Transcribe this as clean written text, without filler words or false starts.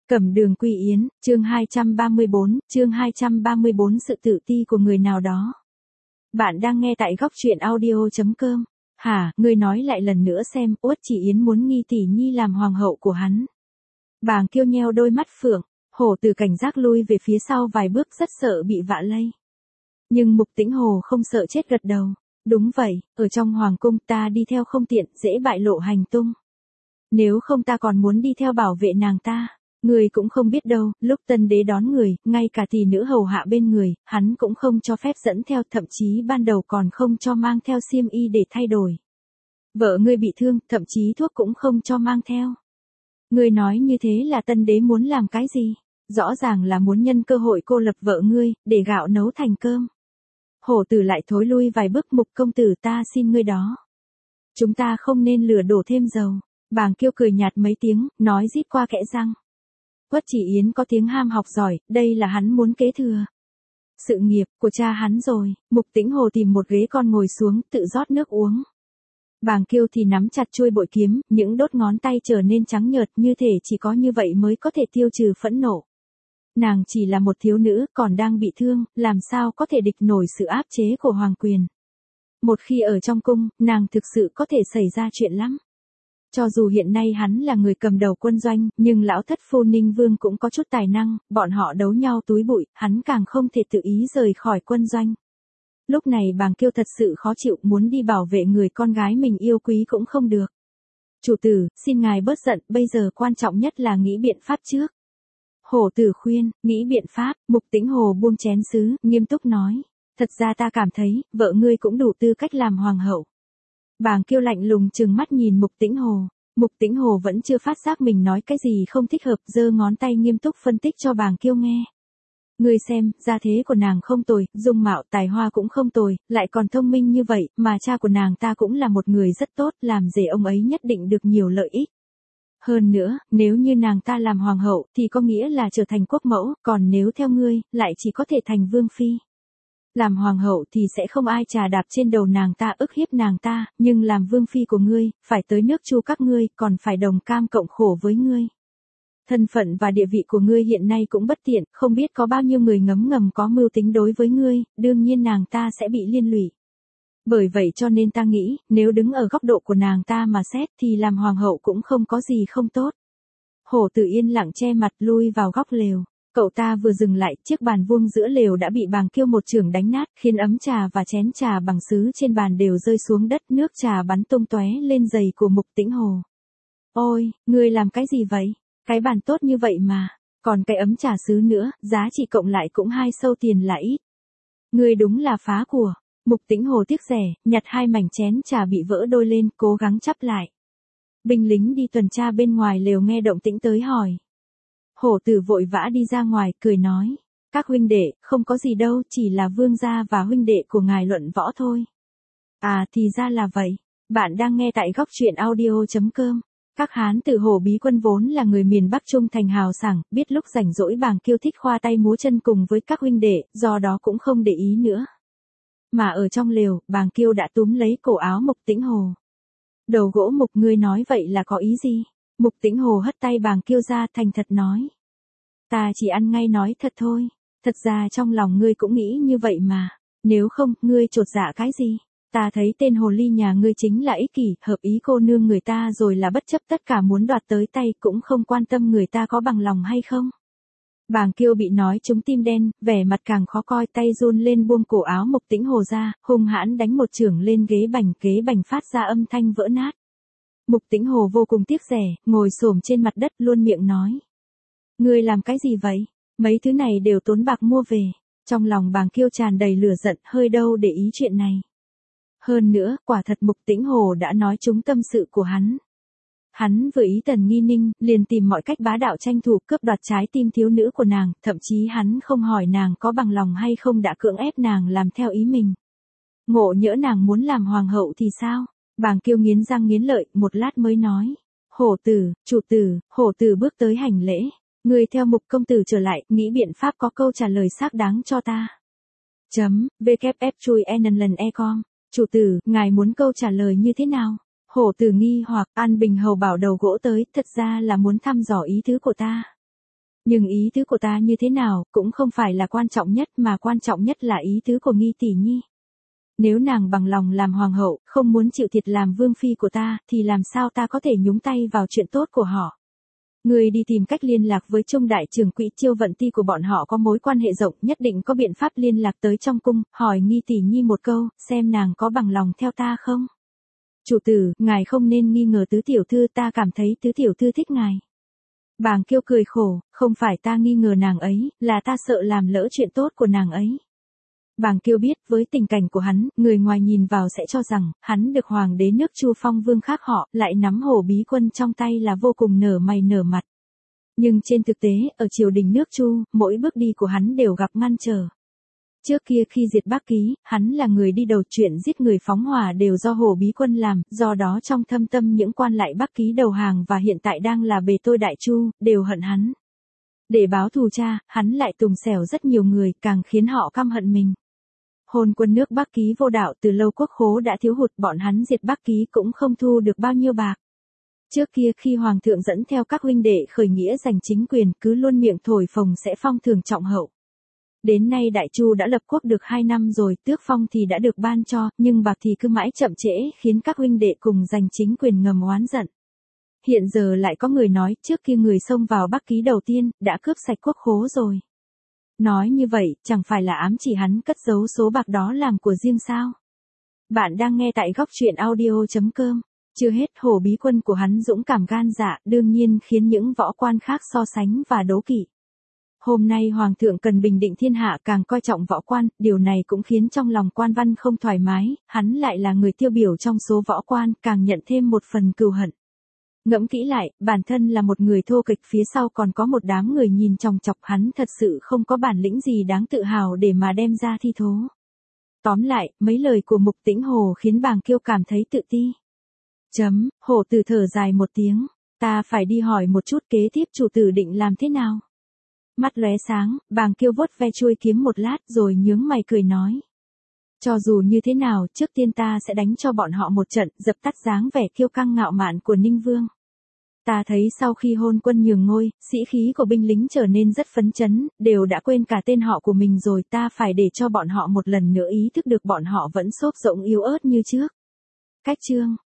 Cẩm Đường Quy Yến, chương 234, sự tự ti của người nào đó. Bạn đang nghe tại góc truyện audio.com. Hả, ngươi nói lại lần nữa xem, Uất Chỉ Yến muốn nghi tỷ nhi làm hoàng hậu của hắn. Bàng Kiêu nheo đôi mắt phượng, Hổ Tử cảnh giác lui về phía sau vài bước rất sợ bị vạ lây. Nhưng Mục Tĩnh Hồ không sợ chết gật đầu. Đúng vậy, ở trong hoàng cung ta đi theo không tiện, dễ bại lộ hành tung. Nếu không ta còn muốn đi theo bảo vệ nàng ta. Người cũng không biết đâu, lúc tân đế đón người, ngay cả tỷ nữ hầu hạ bên người, hắn cũng không cho phép dẫn theo, thậm chí ban đầu còn không cho mang theo xiêm y để thay đổi. Vợ ngươi bị thương, thậm chí thuốc cũng không cho mang theo. Ngươi nói như thế là tân đế muốn làm cái gì? Rõ ràng là muốn nhân cơ hội cô lập vợ ngươi, để gạo nấu thành cơm. Hổ Tử lại thối lui vài bước, Mục công tử ta xin ngươi đó. Chúng ta không nên lửa đổ thêm dầu. Bàng Kiêu cười nhạt mấy tiếng, nói rít qua kẽ răng. Uất Chỉ Yến có tiếng ham học giỏi, đây là hắn muốn kế thừa sự nghiệp của cha hắn rồi. Mục Tĩnh Hồ tìm một ghế con ngồi xuống, tự rót nước uống. Bàng Kiêu thì nắm chặt chuôi bội kiếm, những đốt ngón tay trở nên trắng nhợt, như thể chỉ có như vậy mới có thể tiêu trừ phẫn nộ. Nàng chỉ là một thiếu nữ, còn đang bị thương, làm sao có thể địch nổi sự áp chế của hoàng quyền. Một khi ở trong cung, nàng thực sự có thể xảy ra chuyện lắm. Cho dù hiện nay hắn là người cầm đầu quân doanh, nhưng lão thất phu Ninh Vương cũng có chút tài năng, bọn họ đấu nhau túi bụi, hắn càng không thể tự ý rời khỏi quân doanh. Lúc này Bàng Kiêu thật sự khó chịu, muốn đi bảo vệ người con gái mình yêu quý cũng không được. Chủ tử, xin ngài bớt giận, bây giờ quan trọng nhất là nghĩ biện pháp trước. Hổ Tử khuyên, nghĩ biện pháp. Mục Tĩnh Hồ buông chén sứ, nghiêm túc nói. Thật ra ta cảm thấy, vợ ngươi cũng đủ tư cách làm hoàng hậu. Bàng Kiêu lạnh lùng trừng mắt nhìn Mục Tĩnh Hồ. Mục Tĩnh Hồ vẫn chưa phát giác mình nói cái gì không thích hợp, giơ ngón tay nghiêm túc phân tích cho Bàng Kiêu nghe. Ngươi xem, gia thế của nàng không tồi, dung mạo tài hoa cũng không tồi, lại còn thông minh như vậy, mà cha của nàng ta cũng là một người rất tốt, làm rể ông ấy nhất định được nhiều lợi ích. Hơn nữa, nếu như nàng ta làm hoàng hậu thì có nghĩa là trở thành quốc mẫu, còn nếu theo ngươi, lại chỉ có thể thành vương phi. Làm hoàng hậu thì sẽ không ai trà đạp trên đầu nàng ta, ức hiếp nàng ta, nhưng làm vương phi của ngươi, phải tới nước Chu các ngươi, còn phải đồng cam cộng khổ với ngươi. Thân phận và địa vị của ngươi hiện nay cũng bất tiện, không biết có bao nhiêu người ngấm ngầm có mưu tính đối với ngươi, đương nhiên nàng ta sẽ bị liên lụy. Bởi vậy cho nên ta nghĩ, nếu đứng ở góc độ của nàng ta mà xét thì làm hoàng hậu cũng không có gì không tốt. Hổ Tử yên lặng che mặt lui vào góc lều. Cậu ta vừa dừng lại, chiếc bàn vuông giữa lều đã bị Bàng Kiêu một chưởng đánh nát, khiến ấm trà và chén trà bằng sứ trên bàn đều rơi xuống đất, nước trà bắn tung tóe lên giày của Mục Tĩnh Hồ. Ôi, ngươi làm cái gì vậy? Cái bàn tốt như vậy mà, còn cái ấm trà sứ nữa, giá trị cộng lại cũng 2 sâu tiền là ít. Ngươi đúng là phá của. Mục Tĩnh Hồ tiếc rẻ, nhặt 2 mảnh chén trà bị vỡ đôi lên, cố gắng chắp lại. Binh lính đi tuần tra bên ngoài lều nghe động tĩnh tới hỏi. Hổ Tử vội vã đi ra ngoài, cười nói. Các huynh đệ, không có gì đâu, chỉ là vương gia và huynh đệ của ngài luận võ thôi. À thì ra là vậy. Bạn đang nghe tại góc truyện audio.com. Các Hán Tử Hổ Bí Quân vốn là người miền Bắc Trung Thành hào sảng, biết lúc rảnh rỗi Bàng Kiêu thích khoa tay múa chân cùng với các huynh đệ, do đó cũng không để ý nữa. Mà ở trong lều, Bàng Kiêu đã túm lấy cổ áo Mục Tĩnh Hồ. Đầu gỗ Mục, ngươi nói vậy là có ý gì? Mục Tĩnh Hồ hất tay Bàng Kiêu ra, thành thật nói. Ta chỉ ăn ngay nói thật thôi. Thật ra trong lòng ngươi cũng nghĩ như vậy mà. Nếu không, ngươi chột dạ cái gì? Ta thấy tên hồ ly nhà ngươi chính là ích kỷ, hợp ý cô nương người ta rồi là bất chấp tất cả muốn đoạt tới tay, cũng không quan tâm người ta có bằng lòng hay không. Bàng Kiêu bị nói trúng tim đen, vẻ mặt càng khó coi, tay run lên buông cổ áo Mục Tĩnh Hồ ra, hung hãn đánh một chưởng lên ghế bành phát ra âm thanh vỡ nát. Mục Tĩnh Hồ vô cùng tiếc rẻ, ngồi xổm trên mặt đất luôn miệng nói. Ngươi làm cái gì vậy? Mấy thứ này đều tốn bạc mua về. Trong lòng Bàng Kiêu tràn đầy lửa giận, hơi đâu để ý chuyện này. Hơn nữa, quả thật Mục Tĩnh Hồ đã nói trúng tâm sự của hắn. Hắn vừa ý Tần Nghi Ninh, liền tìm mọi cách bá đạo tranh thủ cướp đoạt trái tim thiếu nữ của nàng, thậm chí hắn không hỏi nàng có bằng lòng hay không đã cưỡng ép nàng làm theo ý mình. Ngộ nhỡ nàng muốn làm hoàng hậu thì sao? Bàng Kiêu nghiến răng nghiến lợi, một lát mới nói. Hổ Tử, chủ tử. Hổ Tử bước tới hành lễ. Người theo Mục công tử trở lại, nghĩ biện pháp có câu trả lời xác đáng cho ta. WF chui com. Chủ tử, ngài muốn câu trả lời như thế nào? Hổ Tử nghi hoặc, An Bình Hầu bảo đầu gỗ tới, thật ra là muốn thăm dò ý tứ của ta. Nhưng ý tứ của ta như thế nào, cũng không phải là quan trọng nhất mà quan trọng nhất là ý tứ của Nghi tỷ nhi. Nếu nàng bằng lòng làm hoàng hậu, không muốn chịu thiệt làm vương phi của ta, thì làm sao ta có thể nhúng tay vào chuyện tốt của họ. Người đi tìm cách liên lạc với Trung đại trưởng quỹ Chiêu Vận Ti của bọn họ có mối quan hệ rộng, nhất định có biện pháp liên lạc tới trong cung, hỏi Nghi tỷ nhi một câu, xem nàng có bằng lòng theo ta không. Chủ tử, ngài không nên nghi ngờ tứ tiểu thư, ta cảm thấy tứ tiểu thư thích ngài. Bàng Kiêu cười khổ, không phải ta nghi ngờ nàng ấy, là ta sợ làm lỡ chuyện tốt của nàng ấy. Bàng Kiêu biết, với tình cảnh của hắn, người ngoài nhìn vào sẽ cho rằng, hắn được hoàng đế nước Chu phong vương khác họ, lại nắm hổ bí quân trong tay là vô cùng nở mày nở mặt. Nhưng trên thực tế, ở triều đình nước Chu, mỗi bước đi của hắn đều gặp ngăn trở. Trước kia khi diệt Bắc Ký, hắn là người đi đầu, chuyện giết người phóng hỏa đều do hổ bí quân làm, do đó trong thâm tâm những quan lại Bắc Ký đầu hàng và hiện tại đang là bề tôi đại Chu, đều hận hắn. Để báo thù cha, hắn lại tùng xẻo rất nhiều người, càng khiến họ căm hận mình. Hôn quân nước Bắc Ký vô đạo, từ lâu quốc khố đã thiếu hụt, bọn hắn diệt Bắc Ký cũng không thu được bao nhiêu bạc. Trước kia khi hoàng thượng dẫn theo các huynh đệ khởi nghĩa giành chính quyền, cứ luôn miệng thổi phồng sẽ phong thưởng trọng hậu. Đến nay Đại Chu đã lập quốc được 2 năm rồi, tước phong thì đã được ban cho, nhưng bạc thì cứ mãi chậm trễ, khiến các huynh đệ cùng giành chính quyền ngầm oán giận. Hiện giờ lại có người nói, trước kia người xông vào Bắc Ký đầu tiên, đã cướp sạch quốc khố rồi. Nói như vậy, chẳng phải là ám chỉ hắn cất giấu số bạc đó làm của riêng sao? Bạn đang nghe tại góc truyện audio.com. Chưa hết, hổ bí quân của hắn dũng cảm gan dạ, đương nhiên khiến những võ quan khác so sánh và đố kỵ. Hôm nay hoàng thượng cần bình định thiên hạ, càng coi trọng võ quan, điều này cũng khiến trong lòng quan văn không thoải mái, hắn lại là người tiêu biểu trong số võ quan, càng nhận thêm một phần cừu hận. Ngẫm kỹ lại, bản thân là một người thô kịch, phía sau còn có một đám người nhìn chòng chọc, hắn thật sự không có bản lĩnh gì đáng tự hào để mà đem ra thi thố. Tóm lại, mấy lời của Mục Tĩnh Hồ khiến Bàng Kiêu cảm thấy tự ti. Hổ tử thở dài một tiếng, ta phải đi hỏi một chút kế tiếp chủ tử định làm thế nào. Mắt lóe sáng, Bàng Kiêu vuốt ve chuôi kiếm một lát rồi nhướng mày cười nói. Cho dù như thế nào, trước tiên ta sẽ đánh cho bọn họ một trận, dập tắt dáng vẻ kiêu căng ngạo mạn của Ninh Vương. Ta thấy sau khi hôn quân nhường ngôi, sĩ khí của binh lính trở nên rất phấn chấn, đều đã quên cả tên họ của mình rồi, ta phải để cho bọn họ một lần nữa ý thức được bọn họ vẫn xốp rỗng yếu ớt như trước. Cách chương